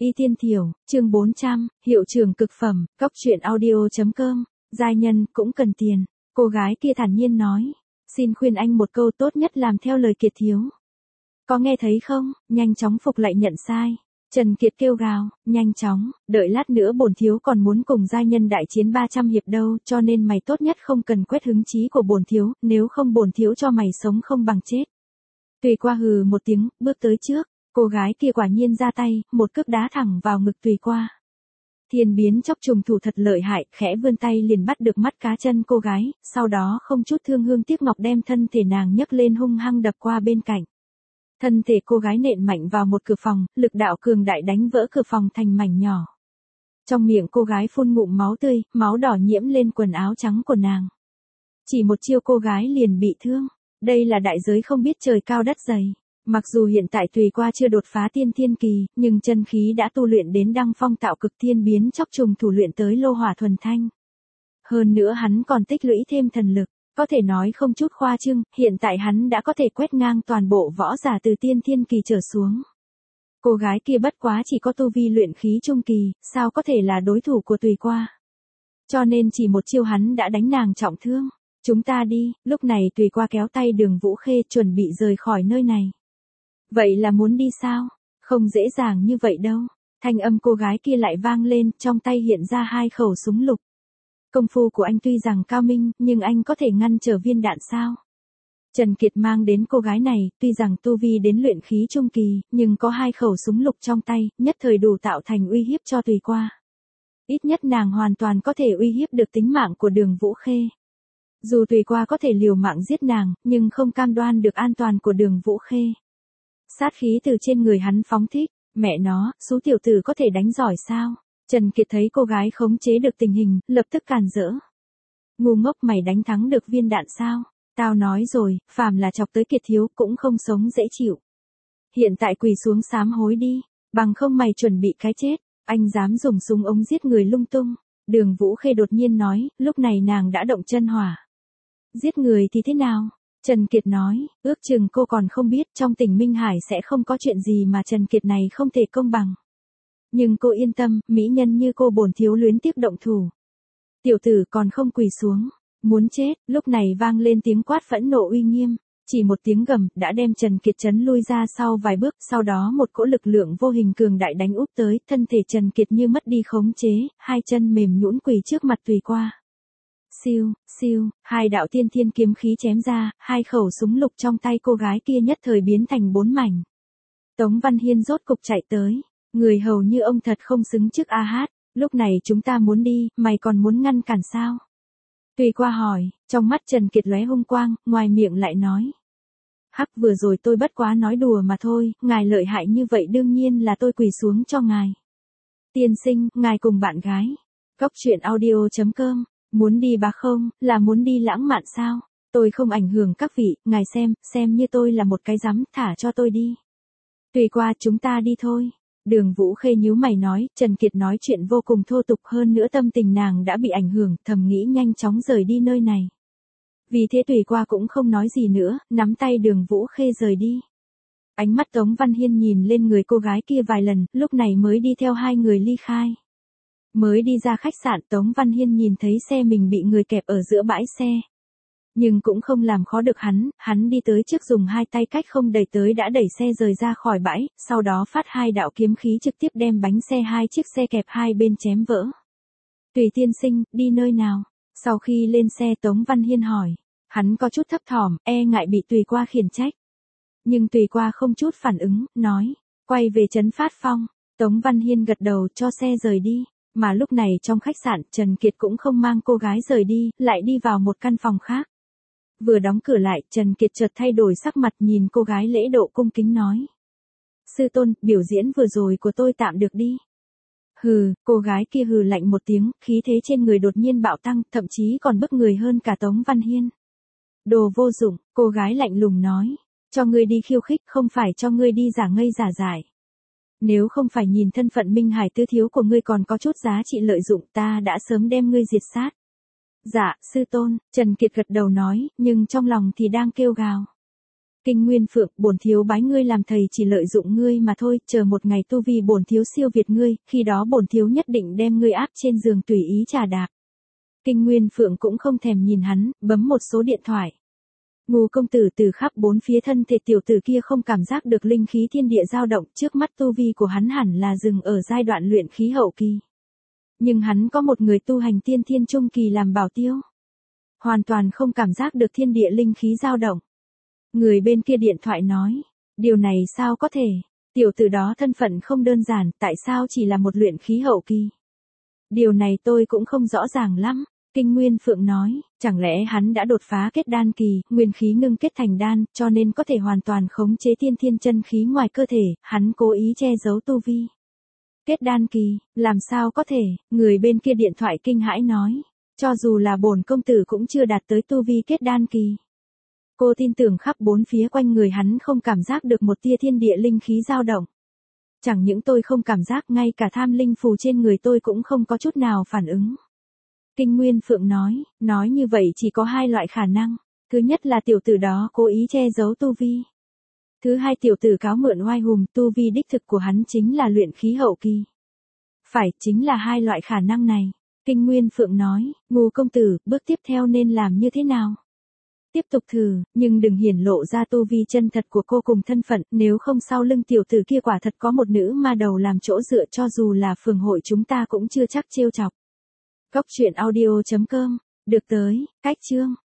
Y Tiên Thiểu, chương 400, hiệu trưởng cực phẩm, cóc truyện audio.com, giai nhân cũng cần tiền. Cô gái kia thản nhiên nói, xin khuyên anh một câu, tốt nhất làm theo lời Kiệt thiếu. Có nghe thấy không, nhanh chóng phục lại nhận sai. Trần Kiệt kêu gào, nhanh chóng, đợi lát nữa bổn thiếu còn muốn cùng giai nhân đại chiến 300 hiệp đâu, cho nên mày tốt nhất không cần quét hứng chí của bổn thiếu, nếu không bổn thiếu cho mày sống không bằng chết. Tùy Qua hừ một tiếng, bước tới trước, cô gái kia quả nhiên ra tay, một cước đá thẳng vào ngực Tùy Qua. Thiên biến chóc trùng thủ thật lợi hại, khẽ vươn tay liền bắt được mắt cá chân cô gái, sau đó không chút thương hương tiếc ngọc đem thân thể nàng nhấc lên hung hăng đập qua bên cạnh. Thân thể cô gái nện mạnh vào một cửa phòng, lực đạo cường đại đánh vỡ cửa phòng thành mảnh nhỏ. Trong miệng cô gái phun ngụm máu tươi, máu đỏ nhiễm lên quần áo trắng của nàng. Chỉ một chiêu cô gái liền bị thương. Đây là đại giới không biết trời cao đất dày. Mặc dù hiện tại Tùy Qua chưa đột phá tiên thiên kỳ, nhưng chân khí đã tu luyện đến đăng phong tạo cực, thiên biến chóc trùng thủ luyện tới lô hỏa thuần thanh. Hơn nữa hắn còn tích lũy thêm thần lực. Có thể nói không chút khoa trương, hiện tại hắn đã có thể quét ngang toàn bộ võ giả từ tiên thiên kỳ trở xuống. Cô gái kia bất quá chỉ có tu vi luyện khí trung kỳ, sao có thể là đối thủ của Tùy Qua. Cho nên chỉ một chiêu hắn đã đánh nàng trọng thương. Chúng ta đi, lúc này Tùy Qua kéo tay Đường Vũ Khê chuẩn bị rời khỏi nơi này. Vậy là muốn đi sao? Không dễ dàng như vậy đâu. Thanh âm cô gái kia lại vang lên, trong tay hiện ra 2 khẩu súng lục. Công phu của anh tuy rằng cao minh, nhưng anh có thể ngăn trở viên đạn sao? Trần Kiệt mang đến cô gái này, tuy rằng tu vi đến luyện khí trung kỳ, nhưng có 2 khẩu súng lục trong tay, nhất thời đủ tạo thành uy hiếp cho Tùy Qua. Ít nhất nàng hoàn toàn có thể uy hiếp được tính mạng của Đường Vũ Khê. Dù Tùy Qua có thể liều mạng giết nàng, nhưng không cam đoan được an toàn của Đường Vũ Khê. Sát khí từ trên người hắn phóng thích, mẹ nó, số tiểu tử có thể đánh giỏi sao? Trần Kiệt thấy cô gái khống chế được tình hình, lập tức càn rỡ. Ngu ngốc, mày đánh thắng được viên đạn sao? Tao nói rồi, phàm là chọc tới Kiệt thiếu cũng không sống dễ chịu. Hiện tại quỳ xuống sám hối đi, bằng không mày chuẩn bị cái chết. Anh dám dùng súng ống giết người lung tung. Đường Vũ Khê đột nhiên nói, lúc này nàng đã động chân hỏa. Giết người thì thế nào? Trần Kiệt nói, ước chừng cô còn không biết trong tỉnh Minh Hải sẽ không có chuyện gì mà Trần Kiệt này không thể công bằng. Nhưng cô yên tâm, mỹ nhân như cô bổn thiếu luyến tiếc động thủ. Tiểu tử còn không quỳ xuống, muốn chết. Lúc này vang lên tiếng quát phẫn nộ uy nghiêm, chỉ một tiếng gầm đã đem Trần Kiệt chấn lui ra sau vài bước, sau đó một cỗ lực lượng vô hình cường đại đánh úp tới, thân thể Trần Kiệt như mất đi khống chế, 2 chân mềm nhũn quỳ trước mặt Tùy Qua. Siêu, siêu, 2 đạo tiên thiên kiếm khí chém ra, 2 khẩu súng lục trong tay cô gái kia nhất thời biến thành 4 mảnh. Tống Văn Hiên rốt cục chạy tới, người hầu như ông thật không xứng trước A Hát, lúc này chúng ta muốn đi, mày còn muốn ngăn cản sao? Tùy Qua hỏi, trong mắt Trần Kiệt lóe hung quang, ngoài miệng lại nói. Hắc, vừa rồi tôi bất quá nói đùa mà thôi, ngài lợi hại như vậy đương nhiên là tôi quỳ xuống cho ngài. Tiên sinh, ngài cùng bạn gái. Cóc truyện audio.com. Muốn đi bà không, là muốn đi lãng mạn sao? Tôi không ảnh hưởng các vị, ngài xem như tôi là một cái rắm, thả cho tôi đi. Tùy Qua, chúng ta đi thôi. Đường Vũ Khê nhíu mày nói, Trần Kiệt nói chuyện vô cùng thô tục, hơn nữa tâm tình nàng đã bị ảnh hưởng, thầm nghĩ nhanh chóng rời đi nơi này. Vì thế Tùy Qua cũng không nói gì nữa, nắm tay Đường Vũ Khê rời đi. Ánh mắt Tống Văn Hiên nhìn lên người cô gái kia vài lần, lúc này mới đi theo 2 người ly khai. Mới đi ra khách sạn, Tống Văn Hiên nhìn thấy xe mình bị người kẹp ở giữa bãi xe. Nhưng cũng không làm khó được hắn đi tới trước dùng 2 tay cách không đẩy tới đã đẩy xe rời ra khỏi bãi, sau đó phát 2 đạo kiếm khí trực tiếp đem bánh xe 2 chiếc xe kẹp hai bên chém vỡ. Tùy tiên sinh, đi nơi nào? Sau khi lên xe Tống Văn Hiên hỏi, hắn có chút thấp thỏm, e ngại bị Tùy Qua khiển trách. Nhưng Tùy Qua không chút phản ứng, nói, quay về trấn Phát Phong. Tống Văn Hiên gật đầu cho xe rời đi. Mà lúc này trong khách sạn, Trần Kiệt cũng không mang cô gái rời đi, lại đi vào một căn phòng khác. Vừa đóng cửa lại, Trần Kiệt chợt thay đổi sắc mặt nhìn cô gái lễ độ cung kính nói. Sư tôn, biểu diễn vừa rồi của tôi tạm được đi. Hừ, cô gái kia hừ lạnh một tiếng, khí thế trên người đột nhiên bạo tăng, thậm chí còn bức người hơn cả Tống Văn Hiên. Đồ vô dụng, cô gái lạnh lùng nói. Cho ngươi đi khiêu khích, không phải cho ngươi đi giả ngây giả dại. Nếu không phải nhìn thân phận Minh Hải tứ thiếu của ngươi còn có chút giá trị lợi dụng, ta đã sớm đem ngươi diệt sát. Dạ, sư tôn, Trần Kiệt gật đầu nói, nhưng trong lòng thì đang kêu gào. Kinh Nguyên Phượng, bổn thiếu bái ngươi làm thầy chỉ lợi dụng ngươi mà thôi, chờ một ngày tu vi bổn thiếu siêu việt ngươi, khi đó bổn thiếu nhất định đem ngươi áp trên giường tùy ý trà đạp. Kinh Nguyên Phượng cũng không thèm nhìn hắn, bấm một số điện thoại. Ngô công tử từ khắp bốn phía thân thể tiểu tử kia không cảm giác được linh khí thiên địa dao động, trước mắt tu vi của hắn hẳn là dừng ở giai đoạn luyện khí hậu kỳ. Nhưng hắn có một người tu hành tiên thiên trung kỳ làm bảo tiêu. Hoàn toàn không cảm giác được thiên địa linh khí dao động. Người bên kia điện thoại nói, điều này sao có thể, tiểu tử đó thân phận không đơn giản, tại sao chỉ là một luyện khí hậu kỳ? Điều này tôi cũng không rõ ràng lắm. Kinh Nguyên Phượng nói, chẳng lẽ hắn đã đột phá kết đan kỳ, nguyên khí ngưng kết thành đan, cho nên có thể hoàn toàn khống chế tiên thiên chân khí ngoài cơ thể, hắn cố ý che giấu tu vi. Kết đan kỳ, làm sao có thể, người bên kia điện thoại kinh hãi nói, cho dù là bổn công tử cũng chưa đạt tới tu vi kết đan kỳ. Cô tin tưởng khắp bốn phía quanh người hắn không cảm giác được một tia thiên địa linh khí dao động. Chẳng những tôi không cảm giác, ngay cả tham linh phù trên người tôi cũng không có chút nào phản ứng. Kinh Nguyên Phượng nói như vậy chỉ có hai loại khả năng. Thứ nhất là tiểu tử đó cố ý che giấu tu vi. Thứ hai tiểu tử cáo mượn oai hùng, tu vi đích thực của hắn chính là luyện khí hậu kỳ. Phải, chính là hai loại khả năng này. Kinh Nguyên Phượng nói, Ngô công tử, bước tiếp theo nên làm như thế nào? Tiếp tục thử, nhưng đừng hiển lộ ra tu vi chân thật của cô cùng thân phận, nếu không sau lưng tiểu tử kia quả thật có một nữ ma đầu làm chỗ dựa, cho dù là phường hội chúng ta cũng chưa chắc trêu chọc. Góc truyện audio.com, được tới, cách chương.